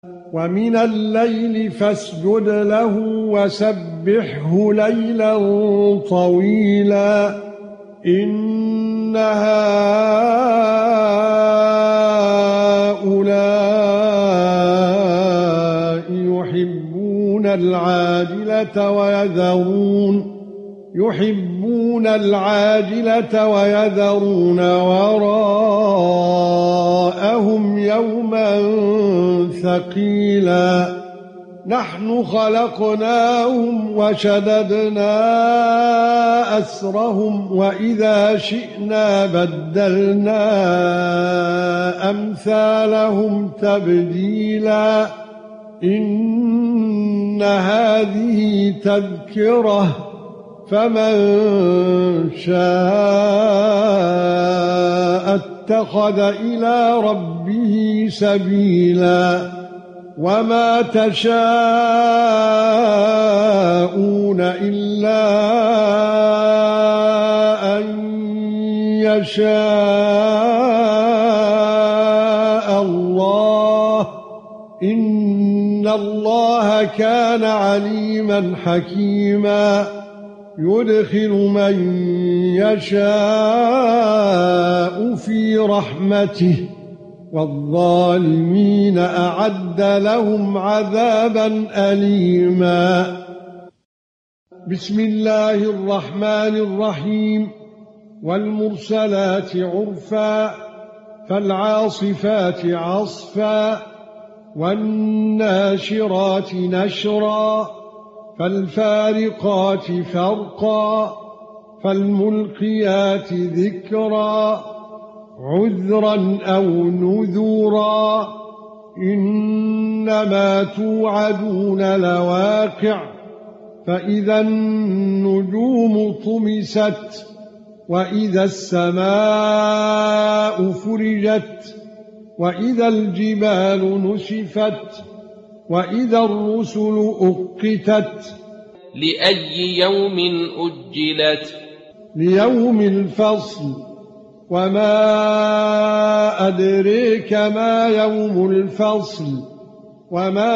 وَمِنَ اللَّيْلِ فَاسْجُدْ لَهُ وَسَبِّحْهُ لَيْلًا طَوِيلًا إِنَّ هَؤُلَاءِ يُحِبُّونَ الْعَاجِلَةَ وَيَذَرُونَ وَرَاءَهُمْ يَوْمًا ثَقِيلًا نَحْنُ خَلَقْنَاهُمْ وَشَدَدْنَا أَسْرَهُمْ وَإِذَا شِئْنَا بَدَّلْنَا أَمْثَالَهُمْ تَبْدِيلًا إِنَّ هَذِهِ تَذْكِرَةٌ فَمَن شَاءَ اتَّخَذَ إِلَى رَبِّهِ سَبِيلًا وَمَا تَشَاءُونَ إِلَّا أَن يَشَاءَ اللَّهُ إِنَّ اللَّهَ كَانَ عَلِيمًا حَكِيمًا يُدْخِلُ مَن يَشَاءُ فِي رَحْمَتِهِ وَالظَّالِمِينَ أَعَدَّ لَهُمْ عَذَابًا أَلِيمًا بسم الله الرحمن الرحيم وَالْمُرْسَلَاتِ عُرْفًا فَالْعَاصِفَاتِ عَصْفًا وَالنَّاشِرَاتِ نَشْرًا فَالْفَارِقَاتِ فَرْقًا فَالْمُلْقِيَاتِ ذِكْرًا عُذْرًا أَوْ نُذُرًا إِنَّمَا تُوعَدُونَ لَوَاقِعٌ فَإِذَا النُّجُومُ طُمِسَتْ وَإِذَا السَّمَاءُ فُرِجَتْ وَإِذَا الْجِبَالُ نُسِفَتْ وَإِذَا الرُّسُلُ أُقِّتَتْ لأي يوم أجلت ليوم الفصل وما أدريك ما يوم الفصل وما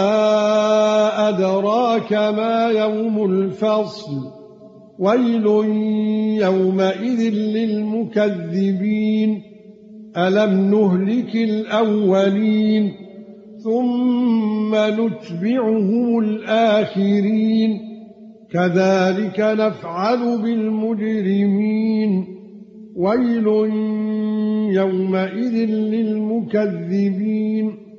أدراك ما يوم الفصل ويل يومئذ للمكذبين ألم نهلك الأولين ثم نتبعهم الآخرين كذلك نفعل بالمجرمين ويل يومئذ للمكذبين